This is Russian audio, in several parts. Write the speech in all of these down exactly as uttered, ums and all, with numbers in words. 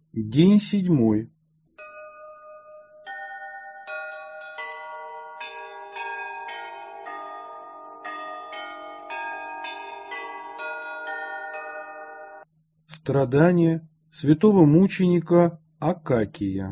День седьмой. Страдания святого мученика Акакия.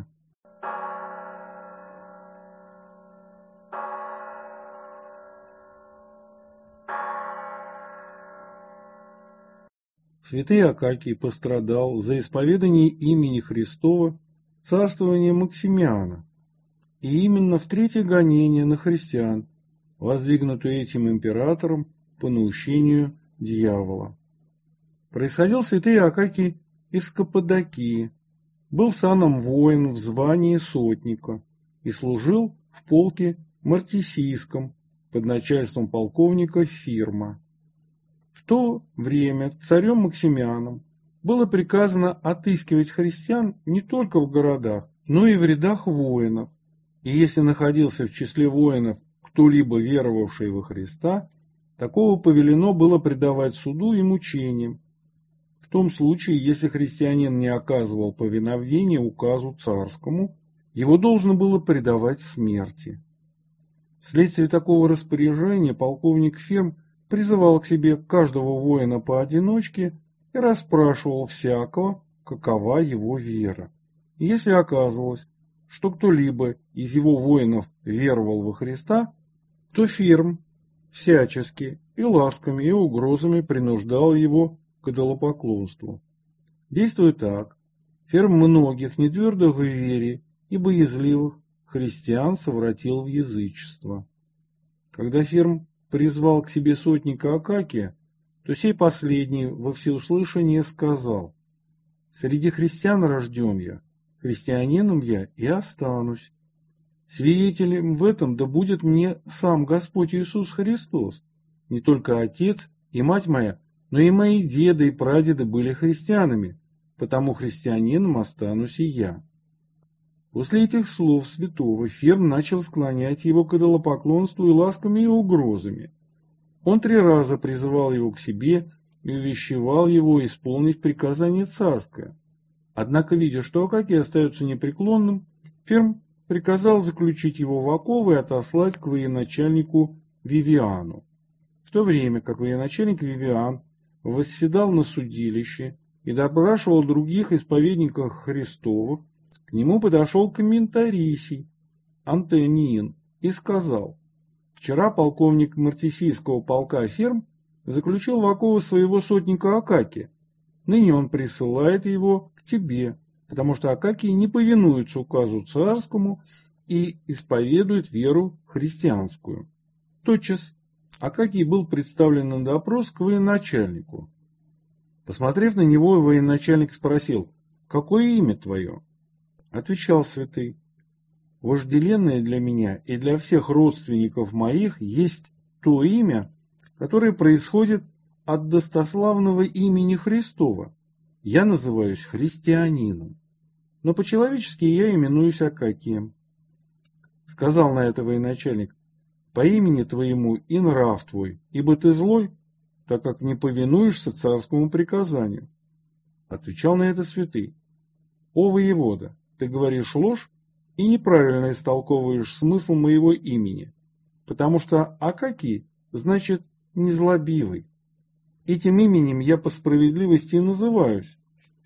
Святый Акакий пострадал за исповедание имени Христова в царствовании Максимиана, и именно в третье гонение на христиан, воздвигнутое этим императором по наущению дьявола. Происходил святый Акакий из Каппадокии, был саном воин в звании сотника и служил в полке Мартисийском под начальством полковника Фирма. В то время царем Максимианом было приказано отыскивать христиан не только в городах, но и в рядах воинов, и если находился в числе воинов кто-либо веровавший во Христа, такого повелено было предавать суду и мучениям, в том случае, если христианин не оказывал повиновения указу царскому, его должно было предавать смерти. Вследствие такого распоряжения полковник Фирм призывал к себе каждого воина поодиночке и расспрашивал всякого, какова его вера. И если оказывалось, что кто-либо из его воинов веровал во Христа, то Фирм всячески и ласками, и угрозами принуждал его к идолопоклонству. Действуя так, Фирм многих нетвердых в вере и боязливых христиан совратил в язычество. Когда Фирм призвал к себе сотника Акакия, то сей последний во всеуслышание сказал: «Среди христиан рожден я, христианином я и останусь. Свидетелем в этом да будет мне сам Господь Иисус Христос. Не только отец и мать моя, но и мои деды и прадеды были христианами, потому христианином останусь и я». После этих слов святого Фирм начал склонять его к идолопоклонству и ласками и угрозами. Он три раза призывал его к себе и увещевал его исполнить приказание царское. Однако, видя, что Акакий остается непреклонным, Фирм приказал заключить его в оковы и отослать к военачальнику Вивиану. В то время как военачальник Вивиан восседал на судилище и допрашивал других исповедников Христовых, к нему подошел комментарий Антониин и сказал: «Вчера полковник Мартисийского полка Фирм заключил в оковы своего сотника Акакия. Ныне он присылает его к тебе, потому что Акакий не повинуется указу царскому и исповедует веру христианскую». Тотчас Акакий был представлен на допрос к военачальнику. Посмотрев на него, военачальник спросил: «Какое имя твое?» Отвечал святый: «Вожделенное для меня и для всех родственников моих есть то имя, которое происходит от достославного имени Христова. Я называюсь христианином, но по-человечески я именуюсь Акакием». Сказал на это военачальник: «По имени твоему и нрав твой, ибо ты злой, так как не повинуешься царскому приказанию». Отвечал на это святый: «О воевода, ты говоришь ложь и неправильно истолковываешь смысл моего имени, потому что Акакий значит незлобивый. Этим именем я по справедливости и называюсь,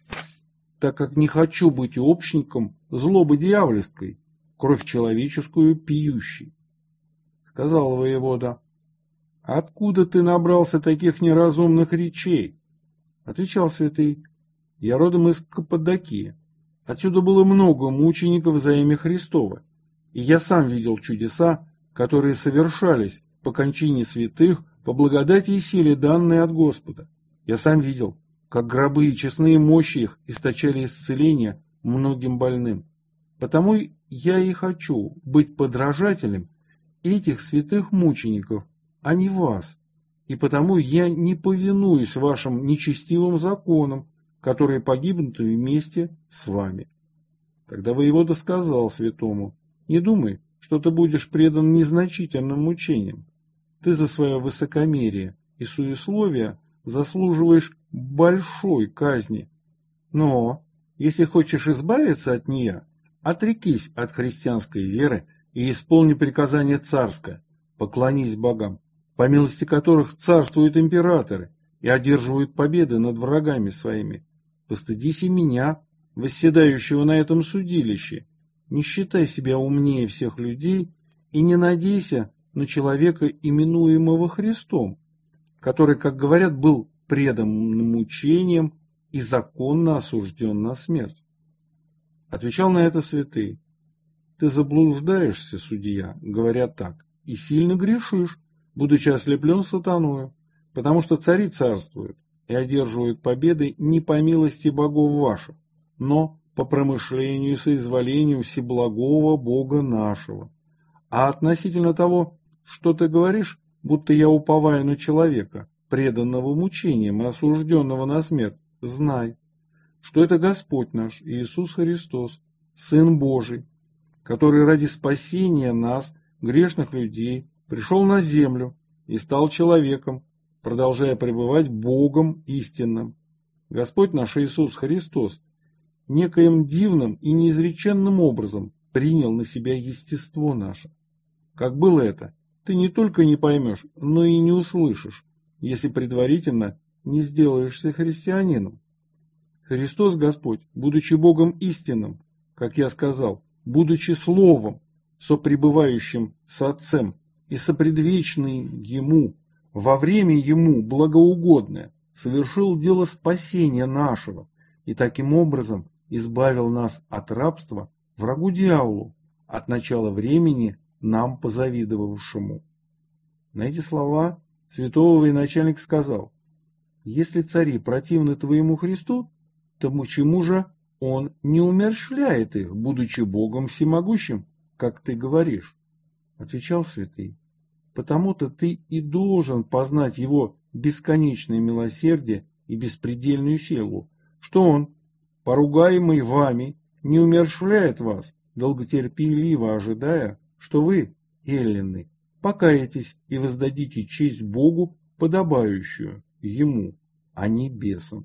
так как не хочу быть общником злобы дьявольской, кровь человеческую пьющей». Сказал воевода: «Откуда ты набрался таких неразумных речей?» Отвечал святый: «Я родом из Каппадокии. Отсюда было много мучеников за имя Христово, и я сам видел чудеса, которые совершались по кончине святых по благодати и силе, данной от Господа. Я сам видел, как гробы и честные мощи их источали исцеление многим больным. Потому я и хочу быть подражателем этих святых мучеников, а не вас, и потому я не повинуюсь вашим нечестивым законам, которые погибнут вместе с вами». Тогда воевода сказал святому: «Не думай, что ты будешь предан незначительным мучениям. Ты за свое высокомерие и суесловие заслуживаешь большой казни. Но Если хочешь избавиться от нее, отрекись от христианской веры и исполни приказание царское, поклонись богам, по милости которых царствуют императоры и одерживают победы над врагами своими. Постыдись и меня, восседающего на этом судилище, не считай себя умнее всех людей и не надейся на человека, именуемого Христом, который, как говорят, был предан мучениям и законно осужден на смерть. Отвечал на это святый: ты заблуждаешься, судья, говоря так, и сильно грешишь, будучи ослеплен сатаною, потому что цари царствуют и одерживают победы не по милости богов ваших, но по промышлению и соизволению всеблагого Бога нашего. А относительно того, что ты говоришь, будто я уповаю на человека, преданного мучениям и осужденного на смерть, знай, что это Господь наш Иисус Христос, Сын Божий, который ради спасения нас, грешных людей, пришел на землю и стал человеком, продолжая пребывать Богом истинным. Господь наш Иисус Христос некоим дивным и неизреченным образом принял на себя естество наше. Как было это, ты не только не поймешь, но и не услышишь, если предварительно не сделаешься христианином. Христос Господь, будучи Богом истинным, как я сказал, будучи Словом, сопребывающим с Отцем и сопредвечный Ему, во время Ему благоугодное, совершил дело спасения нашего и таким образом избавил нас от рабства врагу дьяволу, от начала времени нам позавидовавшему. На эти слова святого военачальник сказал: если цари противны твоему Христу, то почему же он не умерщвляет их, будучи Богом всемогущим, как ты говоришь? Отвечал святый: потому-то ты и должен познать его бесконечное милосердие и беспредельную силу, что он, поругаемый вами, не умерщвляет вас, долготерпеливо ожидая, что вы, эллины, покаетесь и воздадите честь Богу, подобающую Ему, а не бесам.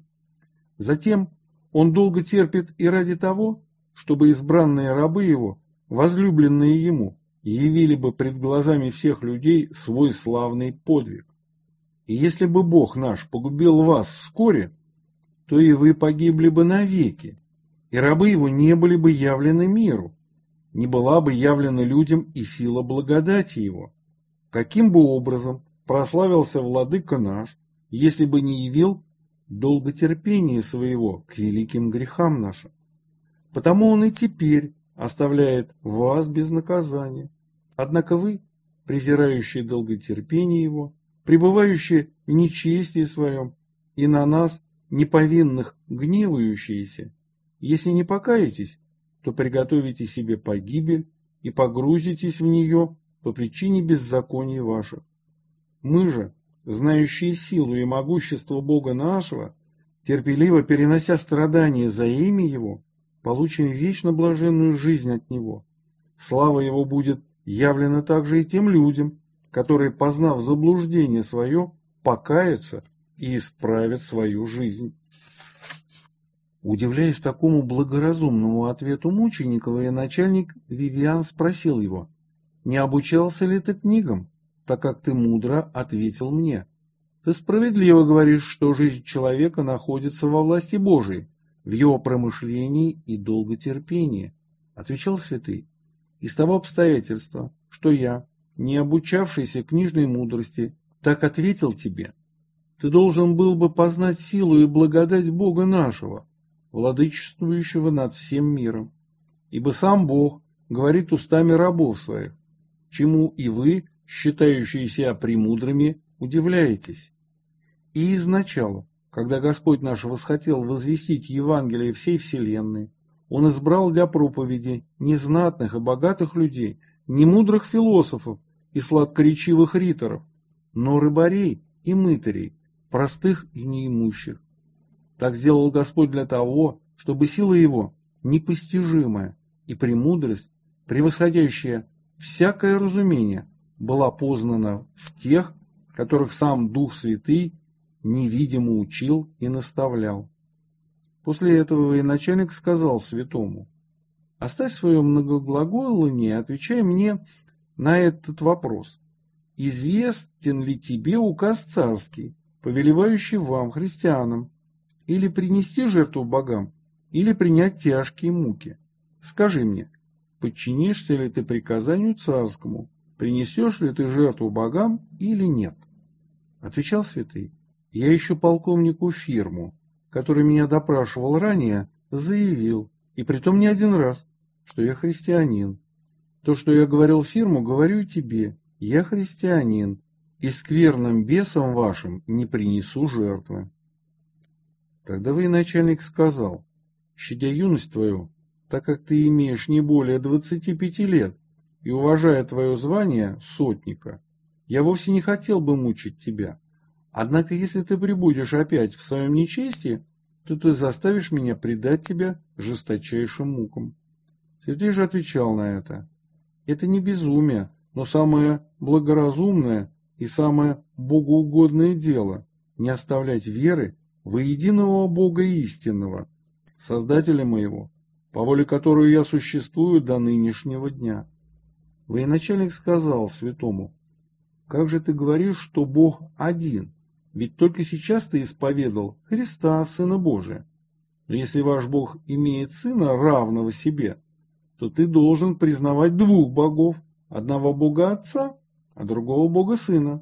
Затем он долго терпит и ради того, чтобы избранные рабы его, возлюбленные ему, явили бы пред глазами всех людей свой славный подвиг. И если бы Бог наш погубил вас вскоре, то и вы погибли бы навеки, и рабы его не были бы явлены миру, не была бы явлена людям и сила благодати его. Каким бы образом прославился владыка наш, если бы не явил долготерпение своего к великим грехам нашим? Потому он и теперь оставляет вас без наказания. Однако вы, презирающие долготерпение его, пребывающие в нечестии своем, и на нас, неповинных, гневающиеся, если не покаетесь, то приготовите себе погибель и погрузитесь в нее по причине беззаконий ваших. Мы же, знающие силу и могущество Бога нашего, терпеливо перенося страдания за имя Его, получим вечно блаженную жизнь от Него. Слава Его будет явлена также и тем людям, которые, познав заблуждение свое, покаются и исправят свою жизнь. Удивляясь такому благоразумному ответу мученика, военачальник Вивиан спросил его: «Не обучался ли ты книгам, так как ты мудро ответил мне? Ты справедливо говоришь, что жизнь человека находится во власти Божией, в его промышлении и долготерпении». Отвечал святый: «Из того обстоятельства, что я, не обучавшийся книжной мудрости, так ответил тебе, ты должен был бы познать силу и благодать Бога нашего, владычествующего над всем миром. Ибо сам Бог говорит устами рабов своих, чему и вы, считающие себя премудрыми, удивляетесь. И изначала, когда Господь наш восхотел возвестить Евангелие всей вселенной, Он избрал для проповеди не знатных и богатых людей, не мудрых философов и сладкоречивых риторов, но рыбарей и мытарей, простых и неимущих. Так сделал Господь для того, чтобы сила Его, непостижимая, и премудрость, превосходящая всякое разумение, была познана в тех, которых сам Дух Святый невидимо учил и наставлял. После этого военачальник сказал святому: «Оставь свое многоглаголание и отвечай мне на этот вопрос. Известен ли тебе указ царский, повелевающий вам, христианам, или принести жертву богам, или принять тяжкие муки? Скажи мне, подчинишься ли ты приказанию царскому, принесешь ли ты жертву богам или нет?» Отвечал святый: «Я ищу полковнику Фирму, который меня допрашивал ранее, заявил, и притом не один раз, что я христианин. То, что я говорил Фирму, говорю и тебе: я христианин, и скверным бесам вашим не принесу жертвы». Тогда военачальник сказал: «Щадя юность твою, так как ты имеешь не более двадцати пяти лет, и уважая твое звание сотника, я вовсе не хотел бы мучить тебя. Однако, если ты прибудешь опять в своем нечестии, то ты заставишь меня предать тебя жесточайшим мукам». Святой же отвечал на это: «Это не безумие, но самое благоразумное и самое богоугодное дело – не оставлять веры во единого Бога истинного, Создателя моего, по воле которого я существую до нынешнего дня». Военачальник сказал святому: «Как же ты говоришь, что Бог один? Ведь только сейчас ты исповедал Христа, Сына Божия. Но если ваш Бог имеет Сына, равного себе, то ты должен признавать двух богов, одного Бога Отца, а другого Бога Сына.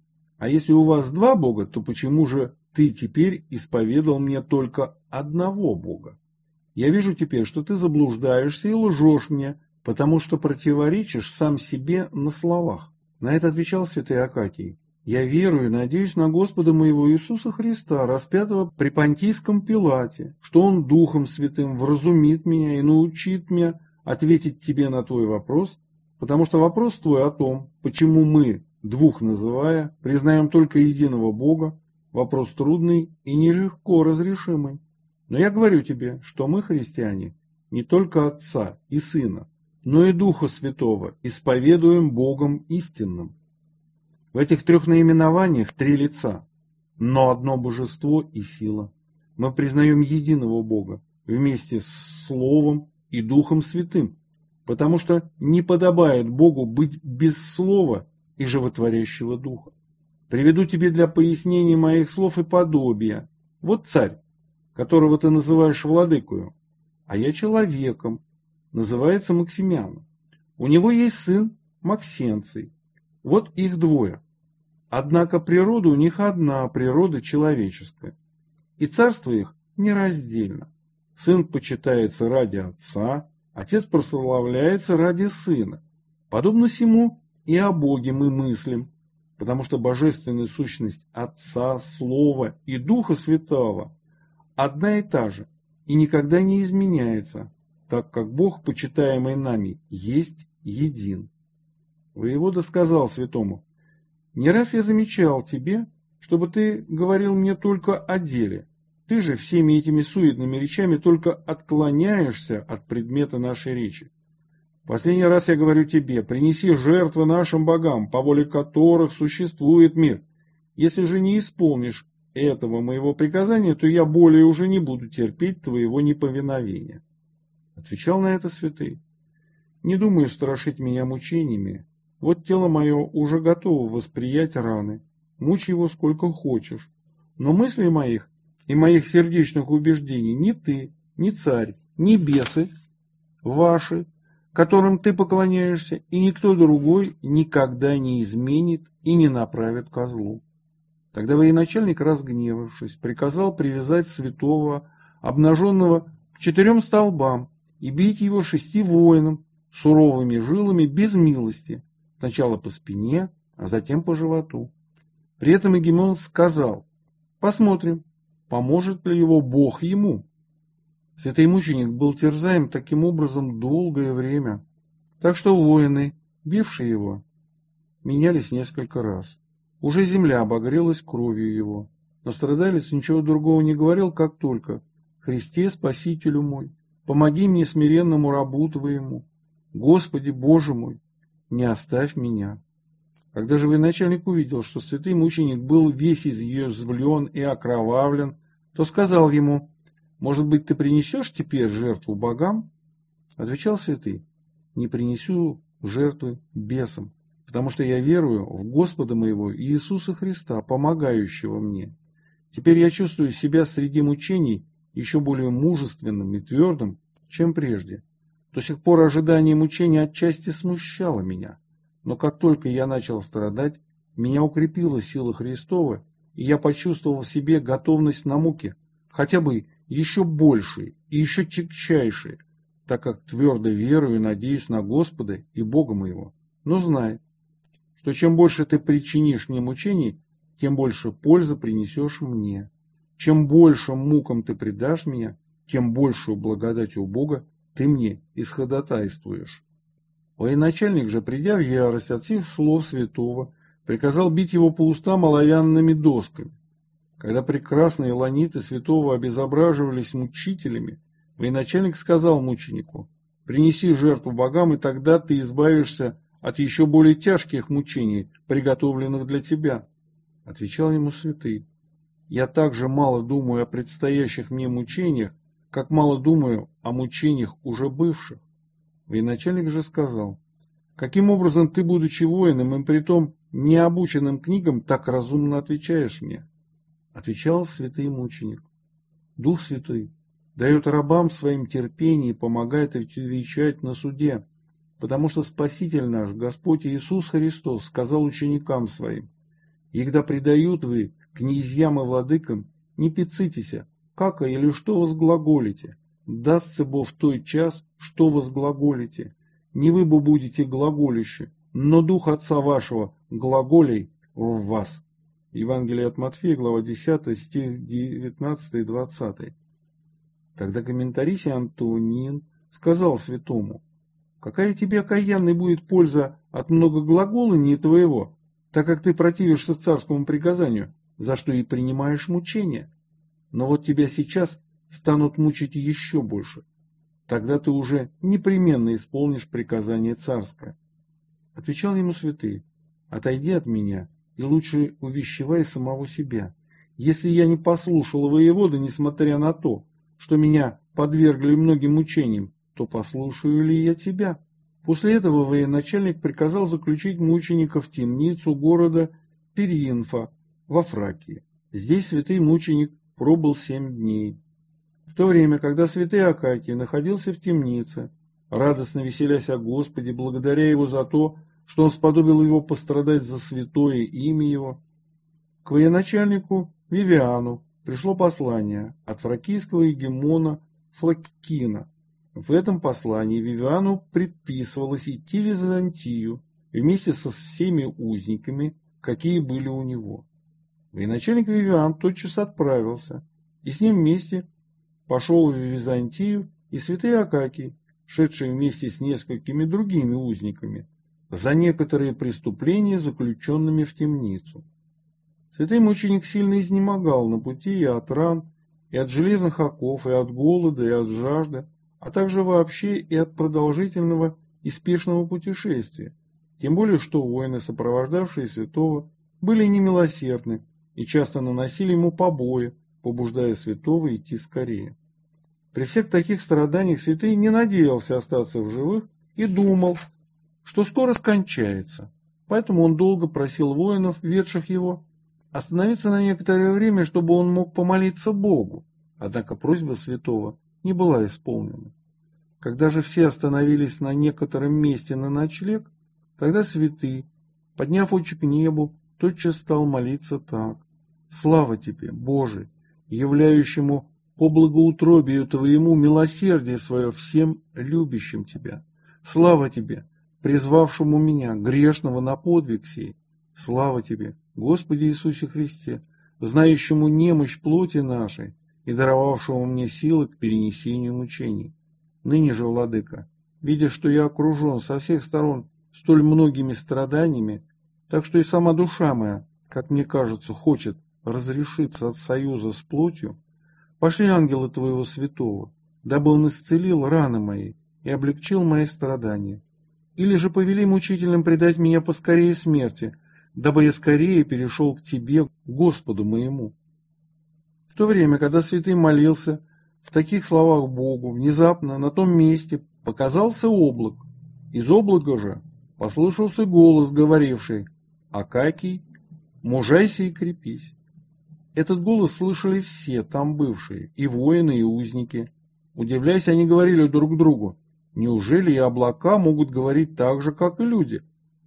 А если у вас два Бога, то почему же ты теперь исповедал мне только одного Бога? Я вижу теперь, что ты заблуждаешься и лжешь мне, потому что противоречишь сам себе на словах». На это отвечал святой Акакий: «Я верую и надеюсь на Господа моего Иисуса Христа, распятого при Понтийском Пилате, что Он Духом Святым вразумит меня и научит меня ответить тебе на твой вопрос, потому что вопрос твой о том, почему мы, двух называя, признаем только единого Бога, вопрос трудный и нелегко разрешимый. Но я говорю тебе, что мы, христиане, не только Отца и Сына, но и Духа Святого исповедуем Богом истинным». В этих трех наименованиях три лица, но одно божество и сила. Мы признаем единого Бога вместе с Словом и Духом Святым, потому что не подобает Богу быть без Слова и животворящего Духа. Приведу тебе для пояснения моих слов и подобия. Вот царь, которого ты называешь владыкою, а я человеком, называется Максимианом. У него есть сын Максенций. Вот их двое. Однако природа у них одна, природа человеческая. И царство их нераздельно. Сын почитается ради отца, отец прославляется ради сына. Подобно сему и о Боге мы мыслим, потому что божественная сущность Отца, Слова и Духа Святого одна и та же и никогда не изменяется, так как Бог, почитаемый нами, есть един. Воевода сказал святому: «Не раз я замечал тебе, чтобы ты говорил мне только о деле. Ты же всеми этими суетными речами только отклоняешься от предмета нашей речи. Последний раз я говорю тебе: принеси жертвы нашим богам, по воле которых существует мир. Если же не исполнишь этого моего приказания, то я более уже не буду терпеть твоего неповиновения». Отвечал на это святый: «Не думаю страшить меня мучениями. Вот тело мое уже готово восприять раны. Мучь его сколько хочешь. Но мыслей моих и моих сердечных убеждений ни ты, ни царь, ни бесы ваши, которым ты поклоняешься, и никто другой никогда не изменит и не направит ко злу». Тогда военачальник, разгневавшись, приказал привязать святого, обнаженного, к четырем столбам и бить его шести воинам суровыми жилами без милости, сначала по спине, а затем по животу. При этом Егемон сказал: «Посмотрим, поможет ли его Бог ему». Святый мученик был терзаем таким образом долгое время, так что воины, бившие его, менялись несколько раз. Уже земля обогрелась кровью его, но страдалец ничего другого не говорил, как только: «Христе, Спасителю мой, помоги мне, смиренному рабу Твоему. Господи, Боже мой, не оставь меня». Когда же военачальник увидел, что святый мученик был весь изъязвлен и окровавлен, то сказал ему: Может быть, ты принесешь теперь жертву богам? Отвечал святый: не принесу жертвы бесам, потому что я верую в Господа моего Иисуса Христа, помогающего мне. Теперь я чувствую себя среди мучений еще более мужественным и твердым, чем прежде. До сих пор ожидание мучений отчасти смущало меня, но как только я начал страдать, меня укрепила сила Христова, и я почувствовал в себе готовность на муки, хотя бы еще большие и еще тягчайшие, так как твердо верую и надеюсь на Господа и Бога моего. Но знай, что чем больше ты причинишь мне мучений, тем больше пользы принесешь мне. Чем больше мукам ты предашь меня, тем большую благодать у Бога ты мне исходатайствуешь. Военачальник же, придя в ярость от сих слов святого, приказал бить его по устам оловянными досками. Когда прекрасные ланиты святого обезображивались мучителями, военачальник сказал мученику: принеси жертву богам, и тогда ты избавишься от еще более тяжких мучений, приготовленных для тебя. Отвечал ему святый: я также мало думаю о предстоящих мне мучениях, как мало думаю о мучениях уже бывших. Военачальник же сказал: каким образом ты, будучи воином и притом необученным книгам, так разумно отвечаешь мне? Отвечал святый мученик: Дух Святой дает рабам своим терпение и помогает отвечать на суде, потому что Спаситель наш, Господь Иисус Христос, сказал ученикам своим: «Егда предают вы князьям и владыкам, не пецитесь, како или что возглаголите, дастся бо в той час, что возглаголите, не вы бы будете глаголище, но Дух Отца вашего глаголей в вас». Евангелие от Матфея, глава десятая, стих девятнадцатый и двадцатый. Тогда комментарий Антонин сказал святому: какая тебе, окаянный, будет польза от многоглаголания твоего, так как ты противишься царскому приказанию, за что и принимаешь мучения? Но вот тебя сейчас станут мучить еще больше. Тогда ты уже непременно исполнишь приказание царское. Отвечал ему святый: отойди от меня и лучше увещевай самого себя. Если я не послушал воевода, несмотря на то, что меня подвергли многим мучениям, то послушаю ли я тебя? После этого военачальник приказал заключить мученика в темницу города Перинфа во Фракии. Здесь святый мученик пробыл семь дней. В то время, когда святый Акакий находился в темнице, радостно веселясь о Господе, благодаря Его за то, что Он сподобил его пострадать за святое имя Его, к военачальнику Вивиану пришло послание от фракийского егемона Флаккина. В этом послании Вивиану предписывалось идти в Византию вместе со всеми узниками, какие были у него. Военачальник Вивиан тотчас отправился, и с ним вместе пошел в Византию и святый Акакий, шедший вместе с несколькими другими узниками, за некоторые преступления, заключенными в темницу. Святый мученик сильно изнемогал на пути и от ран, и от железных оков, и от голода, и от жажды, а также вообще и от продолжительного и спешного путешествия, тем более что воины, сопровождавшие святого, были немилосердны и часто наносили ему побои, побуждая святого идти скорее. При всех таких страданиях святый не надеялся остаться в живых и думал, что скоро скончается, поэтому он долго просил воинов, ведших его, остановиться на некоторое время, чтобы он мог помолиться Богу, однако просьба святого не была исполнена. Когда же все остановились на некотором месте на ночлег, тогда святый, подняв очи к небу, тотчас стал молиться так: «Слава тебе, Боже, являющему по благоутробию Твоему милосердие свое всем любящим Тебя! Слава Тебе, призвавшему меня, грешного, на подвиг сей! Слава Тебе, Господи Иисусе Христе, знающему немощь плоти нашей и даровавшему мне силы к перенесению мучений! Ныне же, Владыка, видя, что я окружен со всех сторон столь многими страданиями, так что и сама душа моя, как мне кажется, хочет разрешиться от союза с плотью, пошли ангела Твоего святого, дабы он исцелил раны мои и облегчил мои страдания. Или же повели мучителям предать меня поскорее смерти, дабы я скорее перешел к Тебе, Господу моему». В то время, когда святый молился, в таких словах Богу внезапно на том месте показался облак. Из облака же послышался голос, говоривший: «Акакий, мужайся и крепись». Этот голос слышали все там бывшие, и воины, и узники. Удивляясь, они говорили друг другу: «Неужели и облака могут говорить так же, как и люди?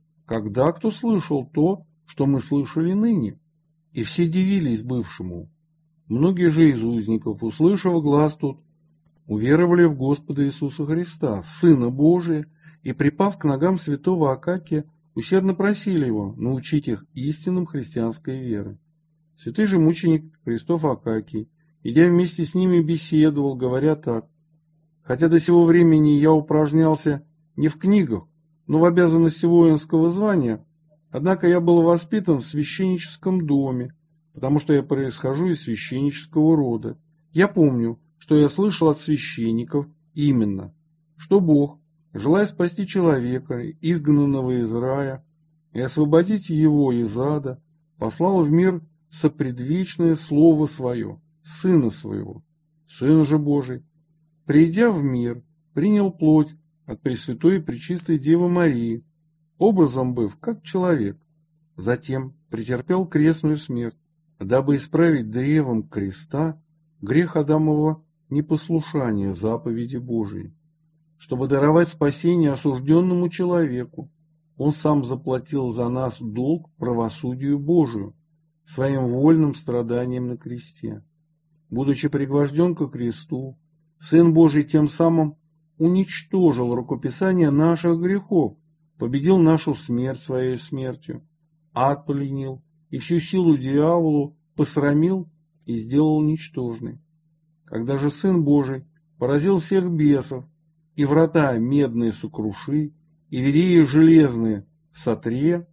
Когда кто слышал то, что мы слышали ныне?» И все дивились бывшему. Многие же из узников, услышав глас тот, уверовали в Господа Иисуса Христа, Сына Божия, и, припав к ногам святого Акакия, усердно просили его научить их истинам христианской веры. Святый же мученик Христов Акакий, идя вместе с ними, беседовал, говоря так: «Хотя до сего времени я упражнялся не в книгах, но в обязанности воинского звания, однако я был воспитан в священническом доме, потому что я происхожу из священнического рода. Я помню, что я слышал от священников именно, что Бог, желая спасти человека, изгнанного из рая, и освободить его из ада, послал в мир сопредвечное Слово Свое, Сына Своего. Сын же Божий, придя в мир, принял плоть от Пресвятой и Пречистой Девы Марии, образом быв как человек, затем претерпел крестную смерть, дабы исправить древом креста грех Адамова непослушания заповеди Божией, чтобы даровать спасение осужденному человеку. Он сам заплатил за нас долг правосудию Божию своим вольным страданием на кресте. Будучи пригвожден ко кресту, Сын Божий тем самым уничтожил рукописание наших грехов, победил нашу смерть своей смертью, ад пленил и всю силу дьяволу посрамил и сделал ничтожной. Когда же Сын Божий поразил всех бесов, и врата медные сокруши, и двери железные сотре,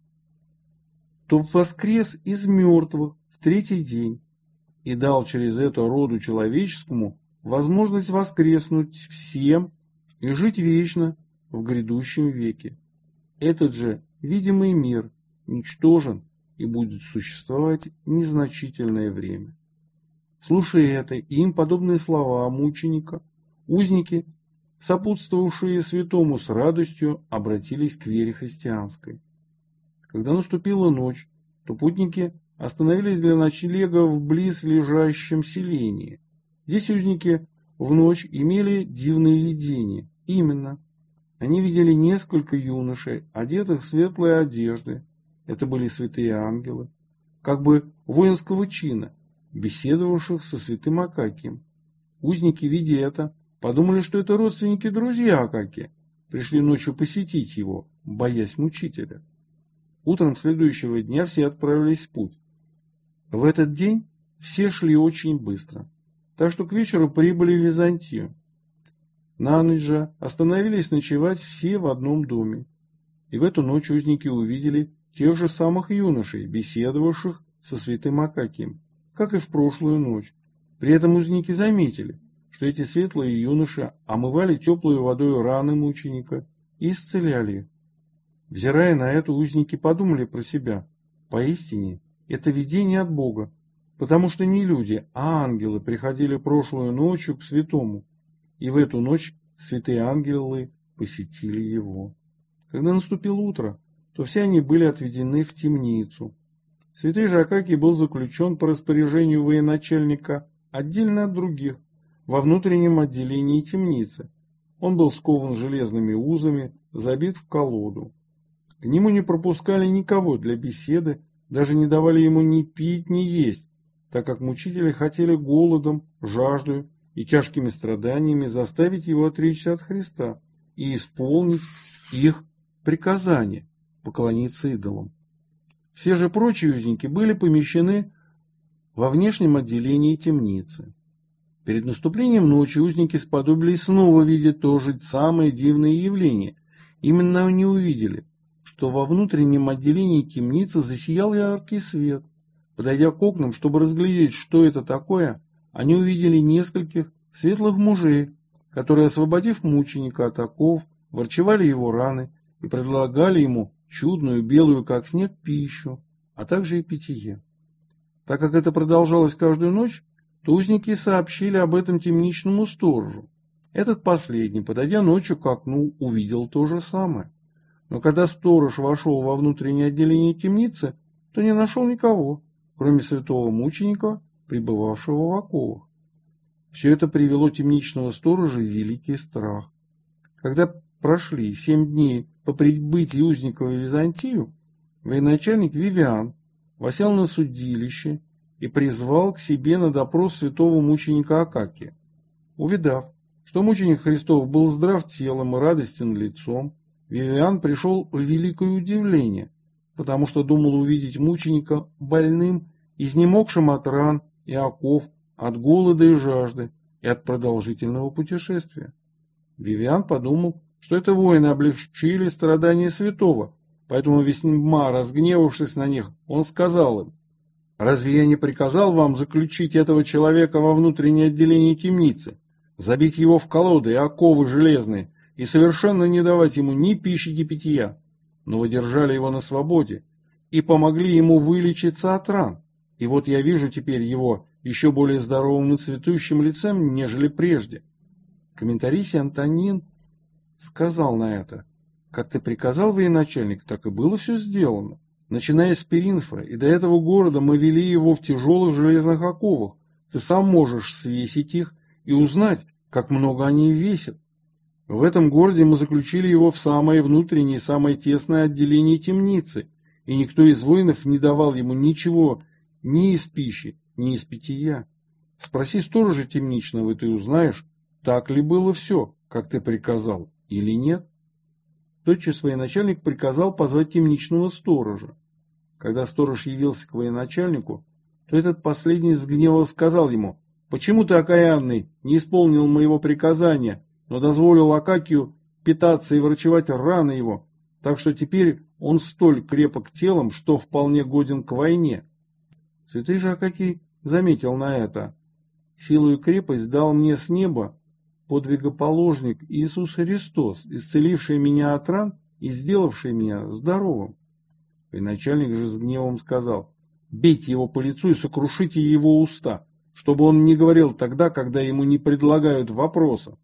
то воскрес из мертвых в третий день и дал через это роду человеческому возможность воскреснуть всем и жить вечно в грядущем веке. Этот же видимый мир ничтожен и будет существовать незначительное время. Слушая это и им подобные слова мученика, узники, сопутствовавшие святому с радостью, обратились к вере христианской. Когда наступила ночь, то путники остановились для ночлега в близлежащем селении. Здесь узники в ночь имели дивные видения. Именно, они видели несколько юношей, одетых в светлые одежды. Это были святые ангелы, как бы воинского чина, беседовавших со святым Акакием. Узники, видя это, подумали, что это родственники и друзья Акакия, пришли ночью посетить его, боясь мучителя. Утром следующего дня все отправились в путь. В этот день все шли очень быстро, так что к вечеру прибыли в Византию. На ночь же остановились ночевать все в одном доме. И в эту ночь узники увидели тех же самых юношей, беседовавших со святым Акакием, как и в прошлую ночь. При этом узники заметили, что эти светлые юноши омывали теплой водой раны мученика и исцеляли их. Взирая на это, узники подумали про себя: поистине, это видение от Бога, потому что не люди, а ангелы приходили прошлую ночью к святому, и в эту ночь святые ангелы посетили его. Когда наступило утро, то все они были отведены в темницу. Святый же Акакий был заключен по распоряжению военачальника отдельно от других, во внутреннем отделении темницы. Он был скован железными узами, забит в колоду. К нему не пропускали никого для беседы, даже не давали ему ни пить, ни есть, так как мучители хотели голодом, жаждой и тяжкими страданиями заставить его отречься от Христа и исполнить их приказание поклониться идолам. Все же прочие узники были помещены во внешнем отделении темницы. Перед наступлением ночи узники сподобились снова видеть то же самое дивное явление. Именно они увидели, что во внутреннем отделении темницы засиял яркий свет. Подойдя к окнам, чтобы разглядеть, что это такое, они увидели нескольких светлых мужей, которые, освободив мученика от оков, врачевали его раны и предлагали ему чудную, белую, как снег, пищу, а также и питье. Так как это продолжалось каждую ночь, то узники сообщили об этом темничному сторожу. Этот последний, подойдя ночью к окну, увидел то же самое. Но когда сторож вошел во внутреннее отделение темницы, то не нашел никого, кроме святого мученика, пребывавшего в оковах. Все это привело темничного сторожа в великий страх. Когда прошли семь дней по прибытии узника в Византию, военачальник Вивиан восел на судилище и призвал к себе на допрос святого мученика Акакия. Увидав, что мученик Христов был здрав телом и радостен лицом, Вивиан пришел в великое удивление, потому что думал увидеть мученика больным, изнемогшим от ран и оков, от голода и жажды и от продолжительного путешествия. Вивиан подумал, что это воины облегчили страдания святого, поэтому, весьма разгневавшись на них, он сказал им: «Разве я не приказал вам заключить этого человека во внутреннее отделение темницы, забить его в колоды и оковы железные и совершенно не давать ему ни пищи, ни питья? Но вы держали его на свободе и помогли ему вылечиться от ран. И вот я вижу теперь его еще более здоровым и цветущим лицем, нежели прежде». Комментарий Антонин сказал на это: «Как ты приказал, военачальник, так и было все сделано. Начиная с Перинфа и до этого города мы вели его в тяжелых железных оковах. Ты сам можешь свесить их и узнать, как много они весят. В этом городе мы заключили его в самое внутреннее, самое тесное отделение темницы, и никто из воинов не давал ему ничего ни из пищи, ни из питья. Спроси сторожа темничного, и ты узнаешь, так ли было все, как ты приказал, или нет». Тотчас военачальник приказал позвать темничного сторожа. Когда сторож явился к военачальнику, то этот последний с гневом сказал ему: «Почему ты, окаянный, не исполнил моего приказания, но дозволил Акакию питаться и врачевать раны его, так что теперь он столь крепок телом, что вполне годен к войне?» Святый же Акакий заметил на это: «Силу и крепость дал мне с неба подвигоположник Иисус Христос, исцеливший меня от ран и сделавший меня здоровым». И начальник же с гневом сказал: «Бейте его по лицу и сокрушите его уста, чтобы он не говорил тогда, когда ему не предлагают вопроса».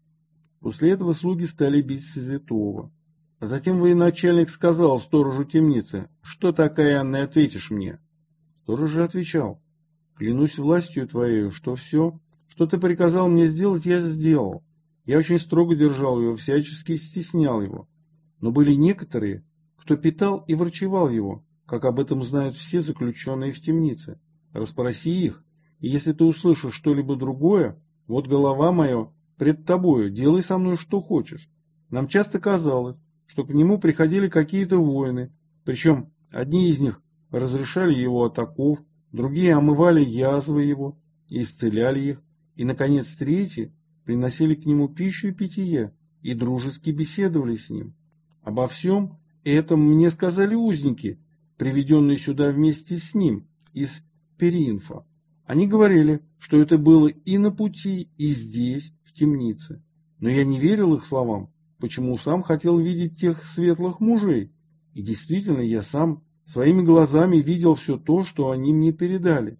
После этого слуги стали бить святого. А затем военачальник сказал сторожу темницы: «Что ты, окаянный, ответишь мне?» Сторож же отвечал: «Клянусь властью твоей, что все, что ты приказал мне сделать, я сделал. Я очень строго держал его, всячески стеснял его. Но были некоторые, кто питал и врачевал его, как об этом знают все заключенные в темнице. Расспроси их, и если ты услышишь что-либо другое, вот голова моя пред тобою, делай со мной что хочешь». Нам часто казалось, что к нему приходили какие-то воины, причем одни из них разрешали его от оков, другие омывали язвы его и исцеляли их, и, наконец, третьи приносили к нему пищу и питье и дружески беседовали с ним. Обо всем этом мне сказали узники, приведенные сюда вместе с ним из Перинфа. Они говорили, что это было и на пути, и здесь, в темнице. Но я не верил их словам, почему сам хотел видеть тех светлых мужей. И действительно, я сам своими глазами видел все то, что они мне передали.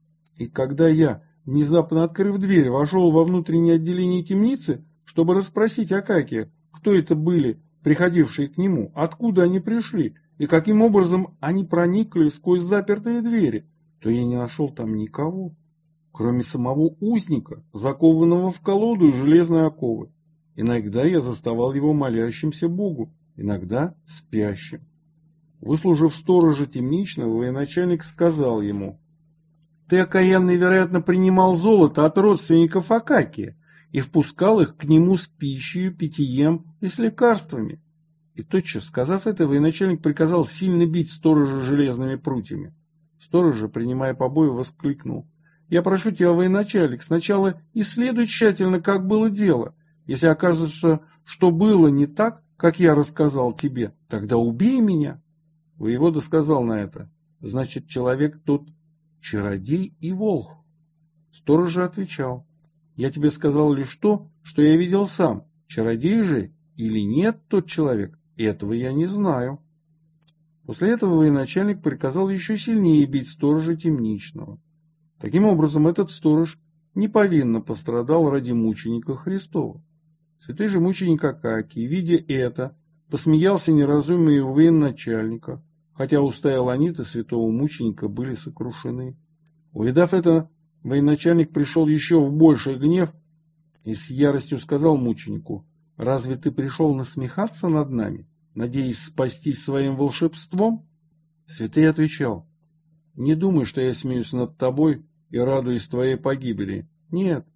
И когда я, внезапно открыв дверь, вошел во внутреннее отделение темницы, чтобы расспросить Акакия, кто это были, приходившие к нему, откуда они пришли и каким образом они проникли сквозь запертые двери, то я не нашел там никого, кроме самого узника, закованного в колоду и железные оковы. Иногда я заставал его молящимся Богу, иногда спящим. Выслужив сторожа темничного, военачальник сказал ему: «Ты, окаянный, вероятно, принимал золото от родственников Акакия и впускал их к нему с пищей, питьем и с лекарствами». И тотчас, сказав это, военачальник приказал сильно бить сторожа железными прутьями. Сторож же, принимая побои, воскликнул: «Я прошу тебя, военачальник, сначала исследуй тщательно, как было дело. Если окажется, что было не так, как я рассказал тебе, тогда убей меня». Воевода сказал на это: «Значит, человек тут чародей и волхв». Сторож же отвечал: «Я тебе сказал лишь то, что я видел сам. Чародей же или нет тот человек, этого я не знаю». После этого военачальник приказал еще сильнее бить сторожа темничного. Таким образом, этот сторож неповинно пострадал ради мученика Христова. Святой же мученик Акакий, видя это, посмеялся неразумию военачальника, хотя уста Илонита, святого мученика, были сокрушены. Увидав это, военачальник пришел еще в больший гнев и с яростью сказал мученику: «Разве ты пришел насмехаться над нами, надеясь спастись своим волшебством?» Святый отвечал: «Не думай, что я смеюсь над тобой и радуюсь твоей погибели. Нет,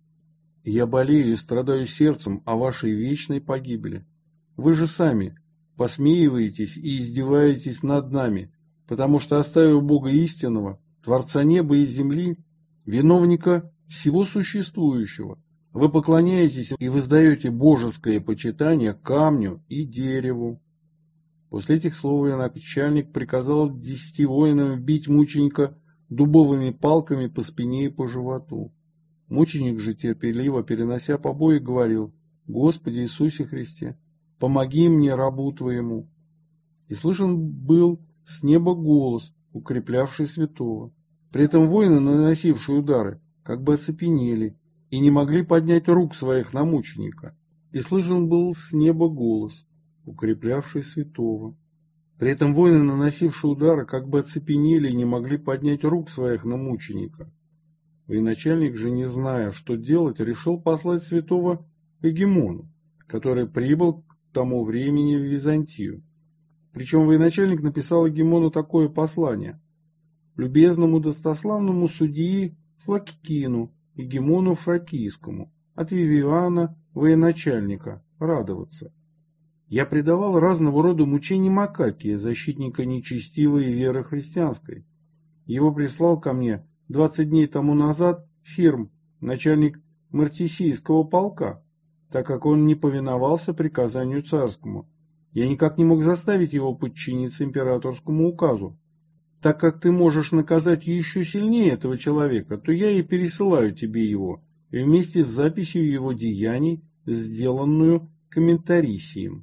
я болею и страдаю сердцем о вашей вечной погибели. Вы же сами посмеиваетесь и издеваетесь над нами, потому что, оставив Бога истинного, Творца неба и земли, виновника всего существующего, вы поклоняетесь и воздаете божеское почитание камню и дереву». После этих слов военачальник приказал десяти воинам бить мученика дубовыми палками по спине и по животу. Мученик же, терпеливо перенося побои, говорил: «Господи Иисусе Христе, помоги мне, рабу Твоему». И слышен был с неба голос, укреплявший святого. При этом воины, наносившие удары, как бы оцепенели и не могли поднять рук своих на мученика. И слышен был с неба голос, укреплявший святого. При этом воины, наносившие удары, как бы оцепенели и не могли поднять рук своих на мученика. Военачальник же, не зная, что делать, решил послать святого к Егемону, который прибыл к тому времени в Византию. Причем военачальник написал Егемону такое послание: «Любезному достославному судьи Флаккину, Егемону Фракийскому, от Вивиана, военачальника, радоваться. Я предавал разного рода мучениям Акакия, защитника нечестивой веры христианской. Его прислал ко мне двадцать дней тому назад Фирм, начальник Мартисийского полка, так как он не повиновался приказанию царскому. Я никак не мог заставить его подчиниться императорскому указу. Так как ты можешь наказать еще сильнее этого человека, то я и пересылаю тебе его, и вместе с записью его деяний, сделанную комментарисием».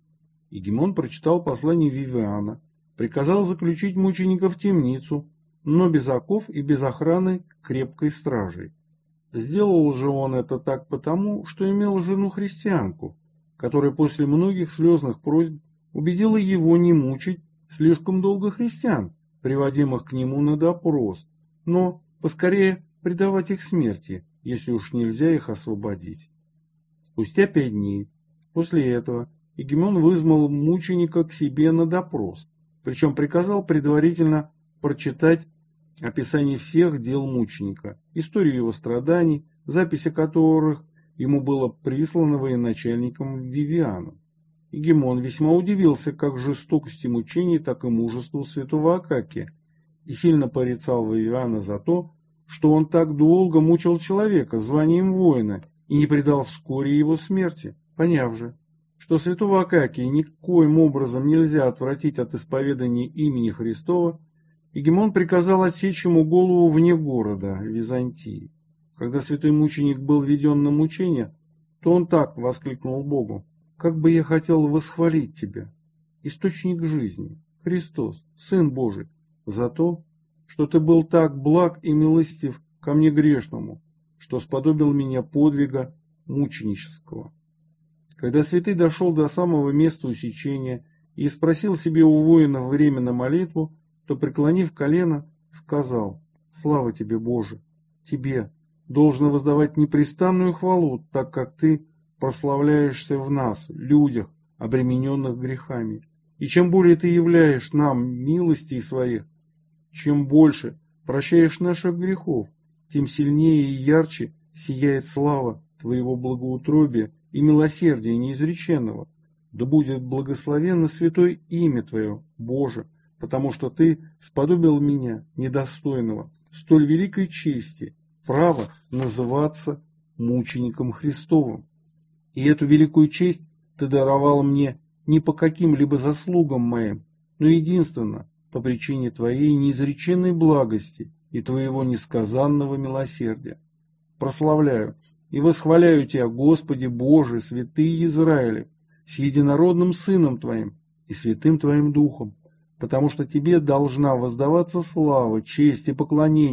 Егемон прочитал послание Вивиана, приказал заключить мученика в темницу, но без оков и без охраны крепкой стражей. Сделал же он это так потому, что имел жену-христианку, которая после многих слезных просьб убедила его не мучить слишком долго христиан, приводимых к нему на допрос, но поскорее предавать их смерти, если уж нельзя их освободить. Спустя пять дней после этого Егемон вызвал мученика к себе на допрос, причем приказал предварительно прочитать описание всех дел мученика, историю его страданий, записи которых ему было прислано военачальником Вивианом. Егемон весьма удивился как жестокости мучений, так и мужеству святого Акакия, и сильно порицал Вивиана за то, что он так долго мучил человека званием воина и не предал вскоре его смерти, поняв же, что святого Акакия никоим образом нельзя отвратить от исповедания имени Христова, Егемон приказал отсечь ему голову вне города Византии. Когда святой мученик был введен на мучение, то он так воскликнул Богу: «Как бы я хотел восхвалить Тебя, источник жизни, Христос, Сын Божий, за то, что Ты был так благ и милостив ко мне грешному, что сподобил меня подвига мученического». Когда святый дошел до самого места усечения и спросил себе у воинов время на молитву, то, преклонив колено, сказал: «Слава Тебе, Боже! Тебе должно воздавать непрестанную хвалу, так как Ты прославляешься в нас, людях, обремененных грехами. И чем более Ты являешь нам милостей своих, чем больше прощаешь наших грехов, тем сильнее и ярче сияет слава Твоего благоутробия и милосердия неизреченного. Да будет благословенно святое имя Твое, Боже, потому что Ты сподобил меня, недостойного, столь великой чести, право называться мучеником Христовым. И эту великую честь Ты даровал мне не по каким-либо заслугам моим, но единственно по причине Твоей неизреченной благости и Твоего несказанного милосердия. Прославляю и восхваляю Тебя, Господи Боже, святый Израилев, с единородным Сыном Твоим и святым Твоим Духом, потому что Тебе должна воздаваться слава, честь и поклонение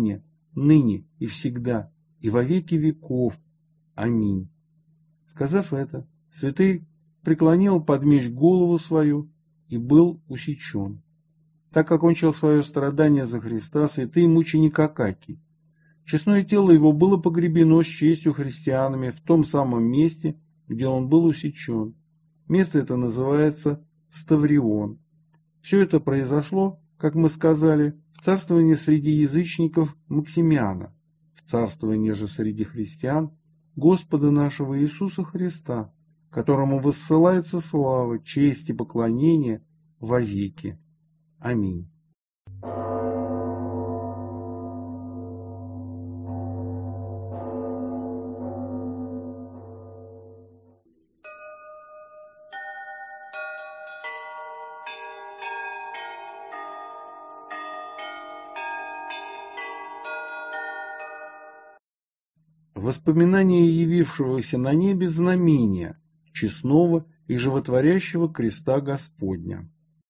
ныне и всегда, и во веки веков. Аминь». Сказав это, святый преклонил под меч голову свою и был усечен. Так окончил свое страдание за Христа святый мученик Акакий. Честное тело его было погребено с честью христианами в том самом месте, где он был усечен. Место это называется Ставрион. Все это произошло, как мы сказали, в царствовании среди язычников Максимиана, в царствовании же среди христиан Господа нашего Иисуса Христа, которому воссылается слава, честь и поклонение во веки. Аминь. Воспоминание явившегося на небе знамения, честного и животворящего креста Господня.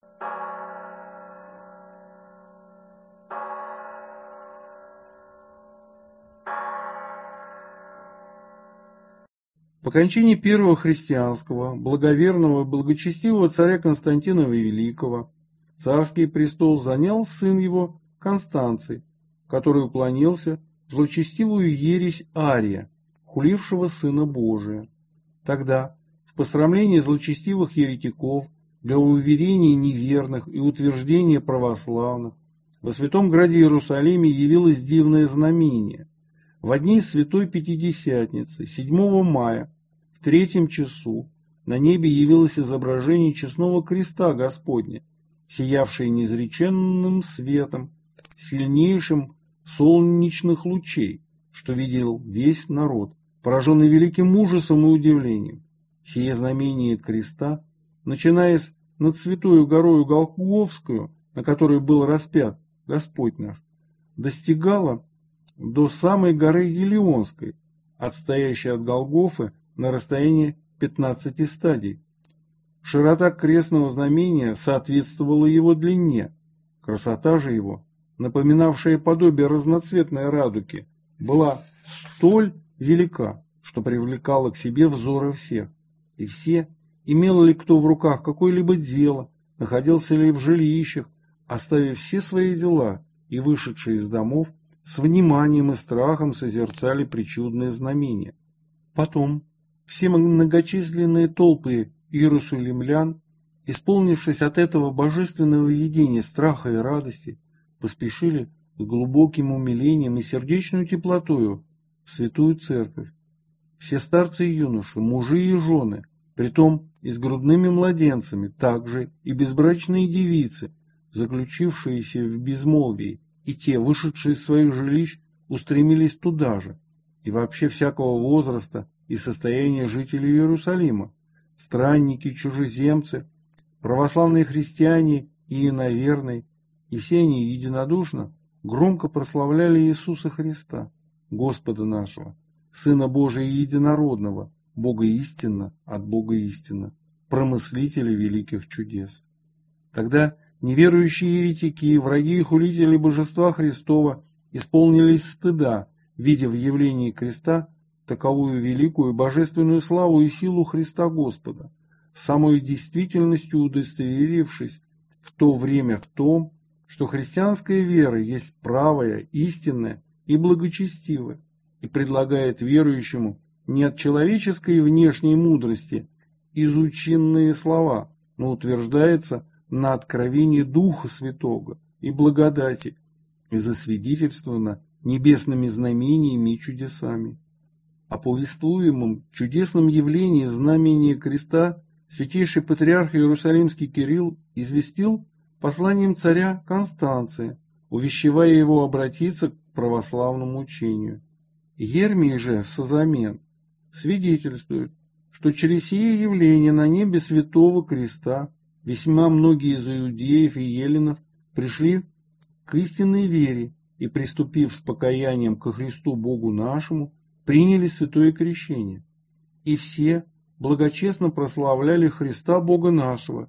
По кончине первого христианского, благоверного и благочестивого царя Константина Великого, царский престол занял сын его Констанций, который уклонился в злочестивую ересь Ария, хулившего Сына Божия. Тогда, в посрамлении злочестивых еретиков, для уверения неверных и утверждения православных, во святом граде Иерусалиме явилось дивное знамение. Во дни Святой Пятидесятницы, седьмого мая, в третьем часу, на небе явилось изображение честного креста Господня, сиявшее неизреченным светом, сильнейшим солнечных лучей, что видел весь народ, пораженный великим ужасом и удивлением. Сие знамение креста, начинаясь над святою горою Голгофскую, на которой был распят Господь наш, достигало до самой горы Елеонской, отстоящей от Голгофы на расстоянии пятнадцати стадий. Широта крестного знамения соответствовала его длине, красота же его, напоминавшая подобие разноцветной радуги, была столь велика, что привлекала к себе взоры всех. И все, имел ли кто в руках какое-либо дело, находился ли в жилищах, оставив все свои дела и вышедшие из домов, с вниманием и страхом созерцали причудное знамение. Потом все многочисленные толпы иерусалимлян, исполнившись от этого божественного видения страха и радости, поспешили с глубоким умилением и сердечной теплотою в святую церковь. Все старцы и юноши, мужи и жены, притом и с грудными младенцами, также и безбрачные девицы, заключившиеся в безмолвии, и те, вышедшие из своих жилищ, устремились туда же, и вообще всякого возраста и состояния жителей Иерусалима, странники, чужеземцы, православные христиане и иноверные, и все они единодушно громко прославляли Иисуса Христа, Господа нашего, Сына Божия Единородного, Бога истинно от Бога истинно, промыслителя великих чудес. Тогда неверующие еретики и враги и хулители божества Христова исполнились стыда, видя в явлении креста таковую великую божественную славу и силу Христа Господа, самой действительностью удостоверившись в то время в том, что христианская вера есть правая, истинная и благочестивая, и предлагает верующему не от человеческой внешней мудрости изученные слова, но утверждается на откровении Духа Святого и благодати, и засвидетельствовано небесными знамениями и чудесами. О повествуемом чудесном явлении знамения креста святейший патриарх Иерусалимский Кирилл известил посланием царя Констанция, увещевая его обратиться к православному учению. Ермий же созамен свидетельствует, что через сие явление на небе святого креста весьма многие из иудеев и еленов пришли к истинной вере и, приступив с покаянием ко Христу Богу нашему, приняли святое крещение. И все благочестно прославляли Христа Бога нашего,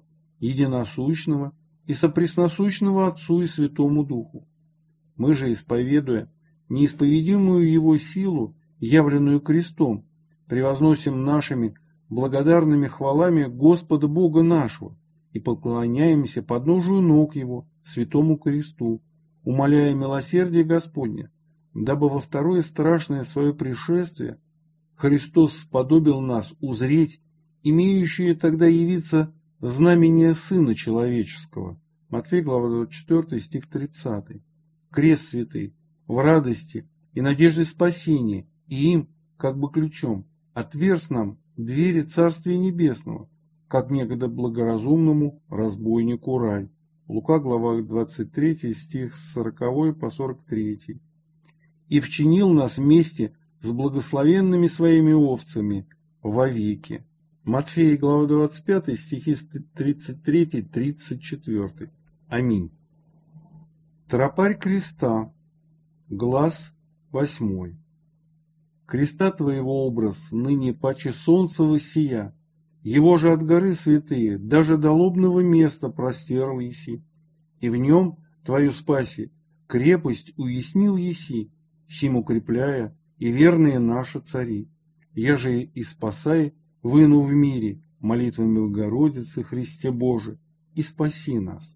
единосущного и сопресносущного Отцу и Святому Духу. Мы же, исповедуя неисповедимую Его силу, явленную крестом, превозносим нашими благодарными хвалами Господа Бога нашего и поклоняемся подножию ног Его, святому кресту, умоляя милосердие Господне, дабы во второе страшное свое пришествие Христос сподобил нас узреть имеющее тогда явиться знамение Сына Человеческого. Матфея, глава двадцать четыре, стих тридцатый. Крест святый, в радости и надежде спасения, и им, как бы ключом, отверз нам двери Царствия Небесного, как некогда благоразумному разбойнику рай. Лука, глава двадцать три, стих с сорокового по сорок третий. И вчинил нас вместе с благословенными своими овцами вовеки. Матфея, глава двадцать пять, стихи тридцать три тридцать четыре. Аминь. Тропарь креста, глаз восьмой. Креста твоего образ ныне паче солнца воссия, его же от горы святые даже до лобного места простерл еси, и в нем твою спаси крепость уяснил еси, сим укрепляя и верные наши цари, еже и спасай, выну в мире молитвами Богородицы Христе Боже, и спаси нас.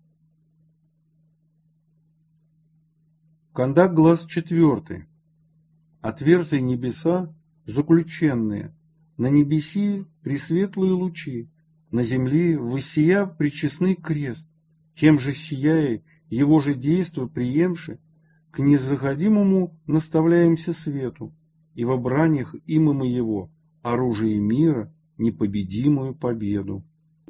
Кондак, глаз четвертый. Отверзай небеса заключенные, на небеси пресветлые лучи, на земле воссия пречестный крест, тем же сияя, его же действо приемши, к незаходимому наставляемся свету, и в бранях имя моего, оружие мира, непобедимую победу.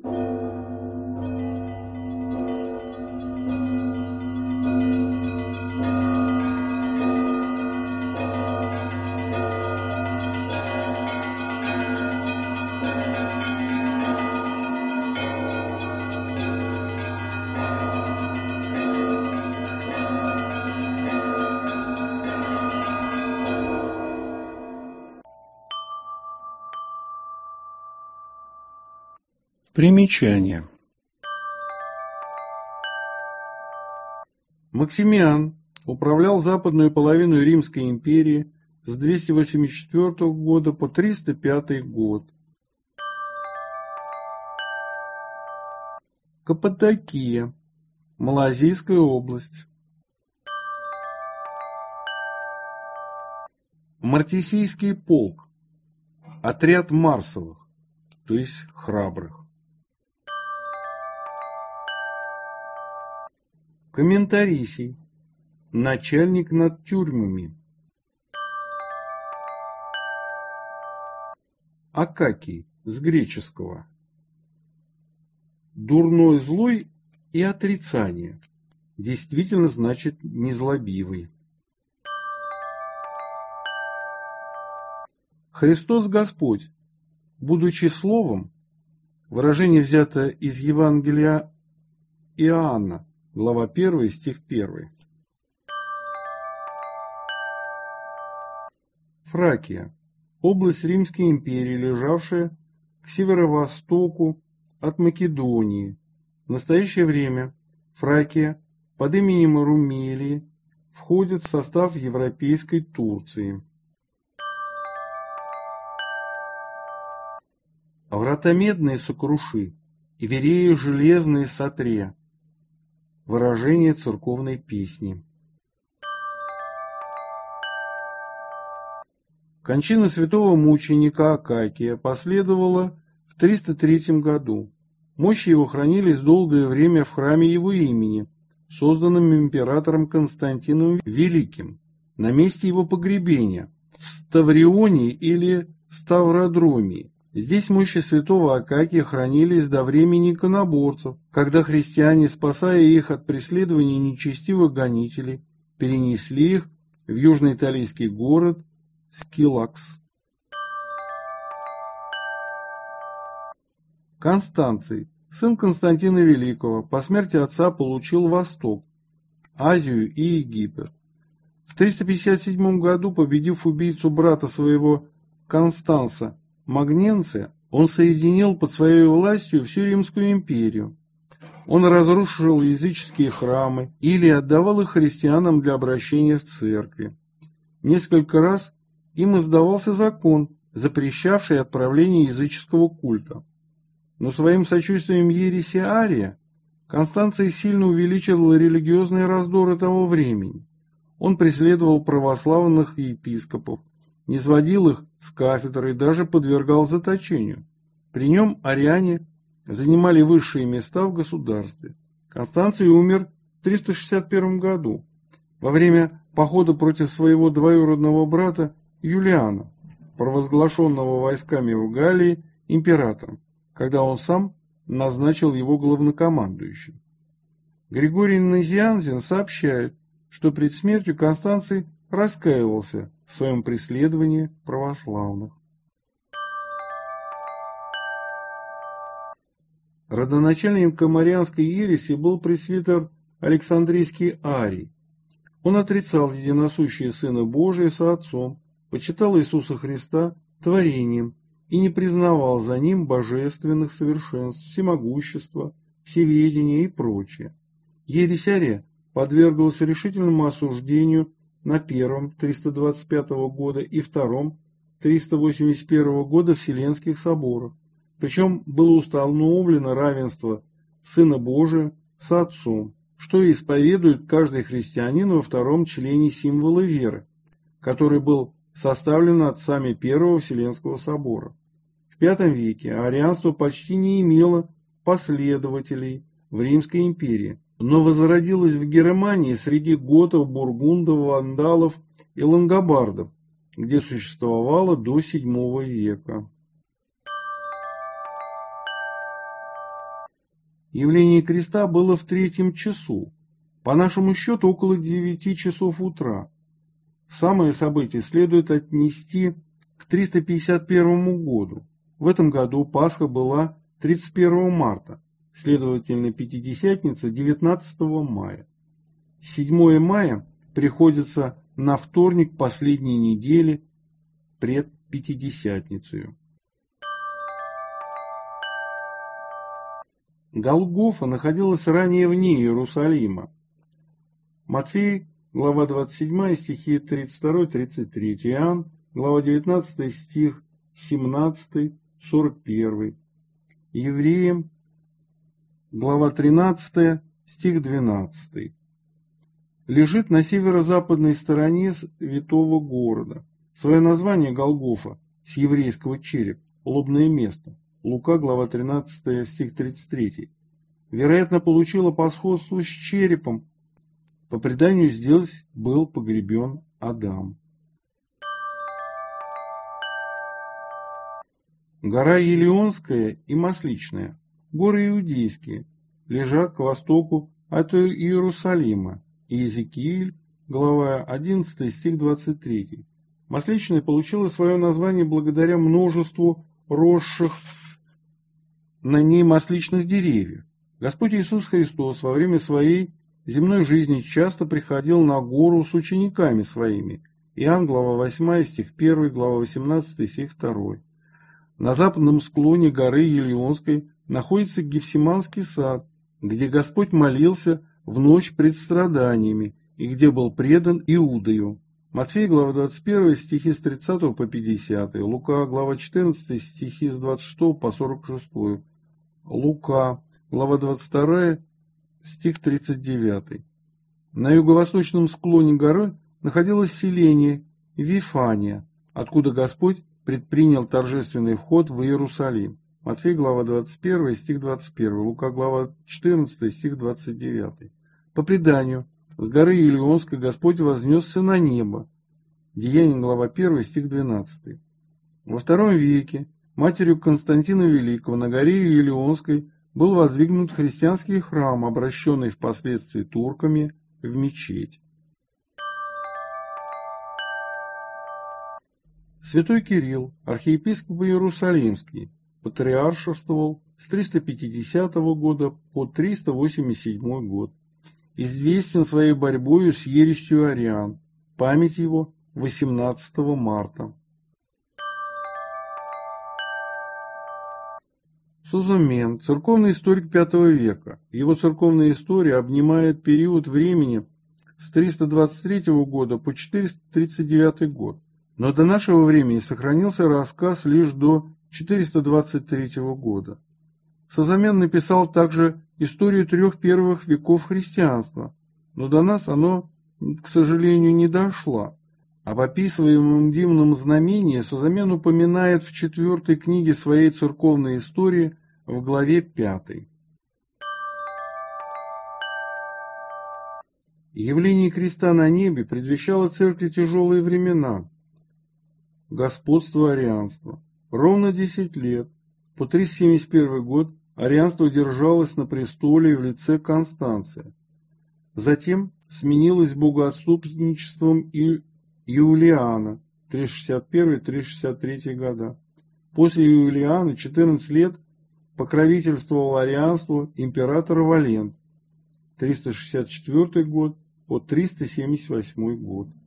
Примечание. Максимиан управлял западную половину Римской империи с двести восемьдесят четвёртого года по триста пятый год. Каппадокия, Малазийская область. Мартисийский полк, отряд Марсовых, то есть храбрых. Комментарисий, начальник над тюрьмами. Акакий, с греческого. Дурной, злой и отрицание. Действительно значит незлобивый. Христос Господь, будучи словом, выражение взято из Евангелия Иоанна, глава первая, стих первый. Фракия, область Римской империи, лежавшая к северо-востоку от Македонии. В настоящее время Фракия под именем Румелии входит в состав Европейской Турции. Врата медные сокруши, и вереи железные сотре. Выражение церковной песни. Кончина святого мученика Акакия последовала в триста третьем году. Мощи его хранились долгое время в храме его имени, созданном императором Константином Великим, на месте его погребения, в Ставрионе или Ставродромии. Здесь мощи святого Акакия хранились до времени иконоборцев, когда христиане, спасая их от преследования нечестивых гонителей, перенесли их в южноиталийский город Скилакс. Констанций, сын Константина Великого, по смерти отца получил Восток, Азию и Египет. В триста пятьдесят седьмом году, победив убийцу брата своего Констанса Магненция, он соединил под своей властью всю Римскую империю. Он разрушил языческие храмы или отдавал их христианам для обращения в церкви. Несколько раз им издавался закон, запрещавший отправление языческого культа. Но своим сочувствием ереси Ария Констанций сильно увеличивал религиозные раздоры того времени. Он преследовал православных епископов, низводил их с кафедры и даже подвергал заточению. При нем ариане занимали высшие места в государстве. Констанций умер в триста шестьдесят первом году, во время похода против своего двоюродного брата Юлиана, провозглашенного войсками в Галлии императором, когда он сам назначил его главнокомандующим. Григорий Назианзен сообщает, что пред смертью Констанций раскаивался в своем преследовании православных. Родоначальником арианской ереси был пресвитер Александрийский Арий. Он отрицал единосущее Сына Божия со Отцом, почитал Иисуса Христа творением и не признавал за ним божественных совершенств, всемогущества, всеведения и прочее. Ересь Ария подверглась решительному осуждению на первом триста двадцать пятого года и втором триста восемьдесят первого года Вселенских соборах, причем было установлено равенство Сына Божия с Отцом, что и исповедует каждый христианин во втором члене символа веры, который был составлен отцами Первого Вселенского собора. В пятом веке арианство почти не имело последователей в Римской империи, но возродилось в Германии среди готов, бургундов, вандалов и лангобардов, где существовало до седьмого века. Явление креста было в третьем часу, по нашему счету около девяти часов утра. Самое событие следует отнести к триста пятьдесят первому году. В этом году Пасха была тридцать первого марта, следовательно, Пятидесятница девятнадцатого мая. седьмое мая приходится на вторник последней недели пред Пятидесятницей. Голгофа находилась ранее вне Иерусалима. Матфей, глава двадцать семь, стихи тридцать два тридцать три, Иоанн, глава девятнадцать, стих семнадцать сорок один, Евреям, глава тринадцать, стих двенадцать. Лежит на северо-западной стороне святого города. Свое название Голгофа с еврейского череп, лобное место. Лука, глава тринадцать, стих тридцать три. Вероятно, получила по сходству с черепом. По преданию, здесь был погребен Адам. Гора Елеонская и Масличная, горы иудейские, лежат к востоку от Иерусалима. Иезекииль, глава одиннадцать, стих двадцать три. Масличная получила свое название благодаря множеству росших на ней масличных деревьев. Господь Иисус Христос во время своей земной жизни часто приходил на гору с учениками своими. Иоанн, глава восьмая, стих первый, глава восемнадцатая, стих второй. На западном склоне горы Елеонской находится Гефсиманский сад, где Господь молился в ночь пред страданиями и где был предан Иудою. Матфей, глава двадцать один, стихи с тридцатого по пятидесятый, Лука, глава четырнадцать, стихи с двадцать шестого по сорок шестой, Лука, глава двадцать вторая, стих тридцать девятый. На юго-восточном склоне горы находилось селение Вифания, откуда Господь предпринял торжественный вход в Иерусалим. Матфей, глава двадцать один, стих двадцать один, Лука, глава четырнадцать, стих двадцать девятый. По преданию, с горы Елеонской Господь вознесся на небо. Деяния, глава первая, стих двенадцатый. Во втором веке матерью Константина Великого на горе Елеонской был воздвигнут христианский храм, обращенный впоследствии турками в мечеть. Святой Кирилл, архиепископ Иерусалимский, патриаршествовал с триста пятидесятого года по триста восемьдесят седьмой год. Известен своей борьбой с ересью ариан. Память его восемнадцатого марта. Сузумен, церковный историк пятого века. Его церковная история обнимает период времени с триста двадцать третьего года по четыреста тридцать девятый год, но до нашего времени сохранился рассказ лишь до четыреста двадцать третьего года. Созамен написал также историю трех первых веков христианства, но до нас оно, к сожалению, не дошло. Об описываемом дивном знамении Созамен упоминает в четвертой книге своей церковной истории в главе пятой. Явление креста на небе предвещало церкви тяжелые времена, господство арианства. Ровно десять лет, по триста семьдесят первый год, арианство держалось на престоле в лице Констанция. Затем сменилось богоотступничеством и Юлиана, триста шестьдесят первый — триста шестьдесят третий года. После Юлиана четырнадцать лет покровительствовал арианству император Валент, триста шестьдесят четвёртый год по триста семьдесят восьмой год.